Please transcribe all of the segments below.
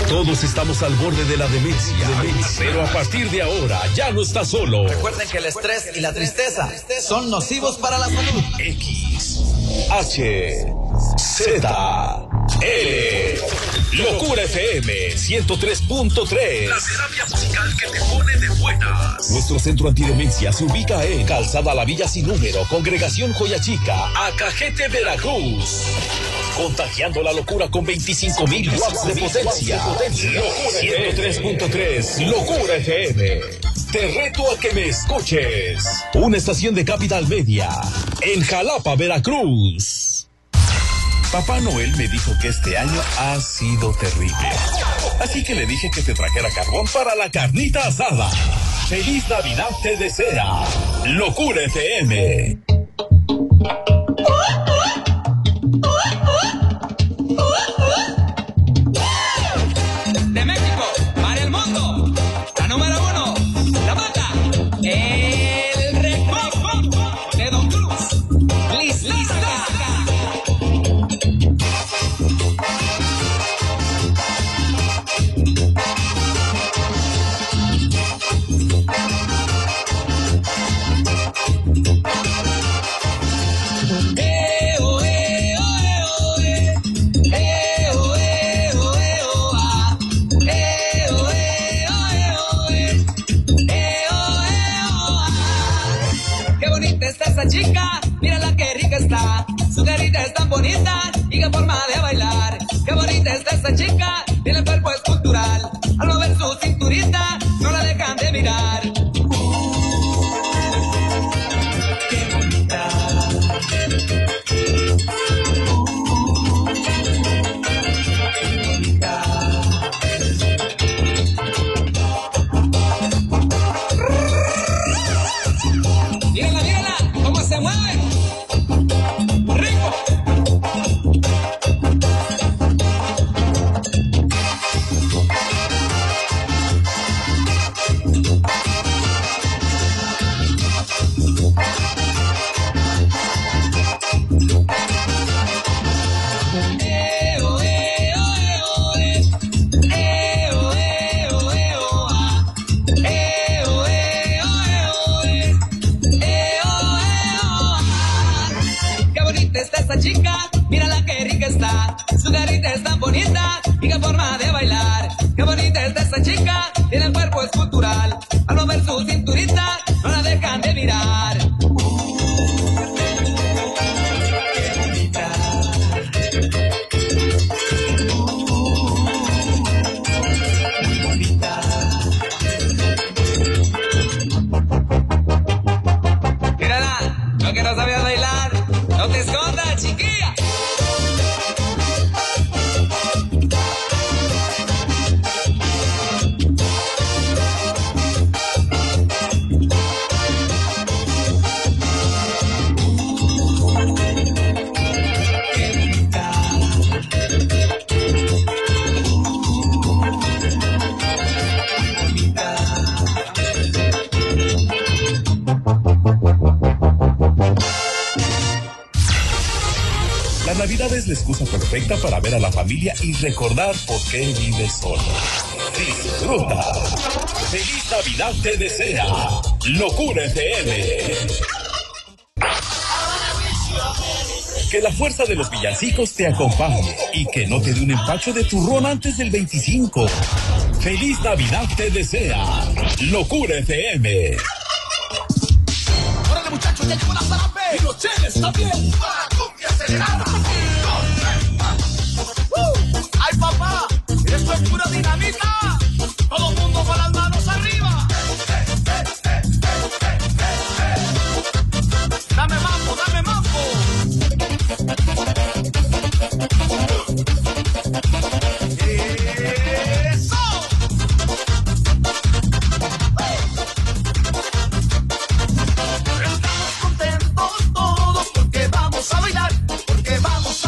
Todos estamos al borde de la demencia, pero a partir de ahora ya no estás solo. Recuerden que el estrés y la tristeza son nocivos para la salud. X, H, Z, L. Locura FM 103.3. La terapia musical que te pone de buenas. Nuestro centro antidemencia se ubica en Calzada La Villa Sin Número, Congregación Joya Chica, Acajete, Veracruz. Contagiando la locura con 25,000 watts de potencia. Locura 103.3, Locura FM. Te reto a que me escuches. Una estación de Capital Media, en Jalapa, Veracruz. Papá Noel me dijo que este año ha sido terrible. Así que le dije que te trajera carbón para la carnita asada. ¡Feliz Navidad te desea! Locura FM. De México para el mundo, la número 1, la banda, el Recodo de Don Cruz, lista. Esa chica, mírala qué rica está, su carita es tan bonita y qué forma de bailar. Qué bonita está esa chica, tiene el cuerpo escultural, al mover su cinturita no la dejan de mirar. Qué bonita. Mírala, cómo se mueve. Rico. Esta chica, mírala qué rica está, su carita es tan bonita y qué forma de bailar. Qué bonita está esta chica, tiene el cuerpo escultural, al mover su cinturita no la dejan de mirar. Qué bonita. Muy bonita. Mírala, lo que no sabía bailar. No te escondas, chiquilla. La Navidad es la excusa perfecta para ver a la familia y recordar por qué vives solo. Disfruta. Feliz Navidad te desea Locura FM. Que la fuerza de los villancicos te acompañe y que no te dé un empacho de turrón antes del 25. Feliz Navidad te desea Locura FM. Órale muchachos, ya llegó la zarape y los cheles también para cumbia acelerada. ¡Ay papá! ¡Esto es pura dinamita! ¡Todo el mundo con las manos arriba! ¡Dame mambo, dame mambo! ¡Eso! Estamos contentos todos porque vamos a bailar, porque vamos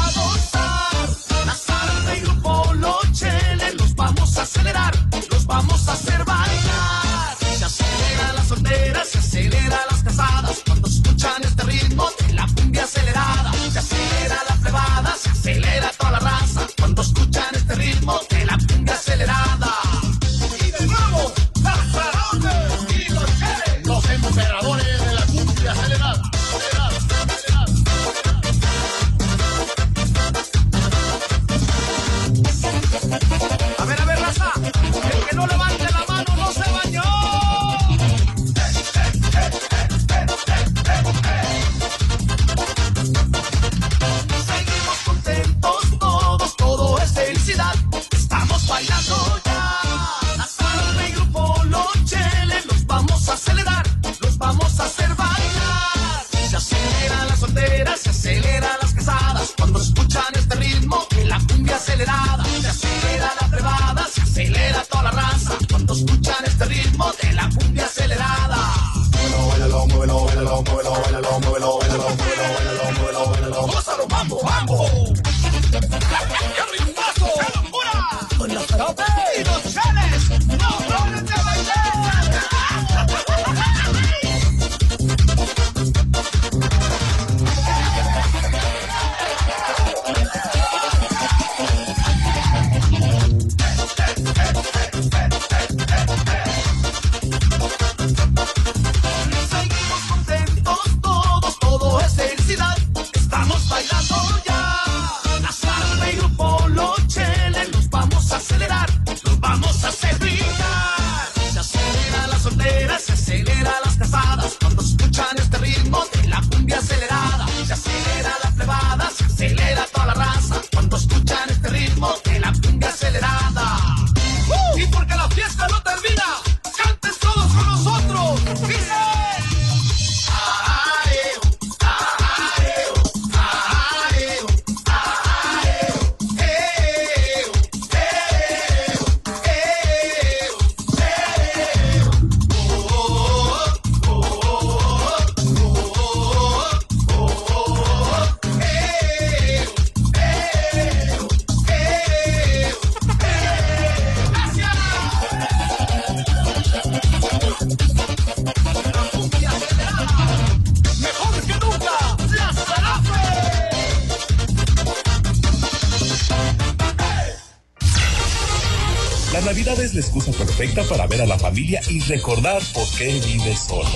Navidad es la excusa perfecta para ver a la familia y recordar por qué vives solo.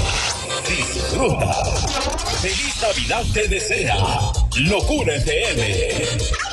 Disfruta. Feliz Navidad te desea Locura FM.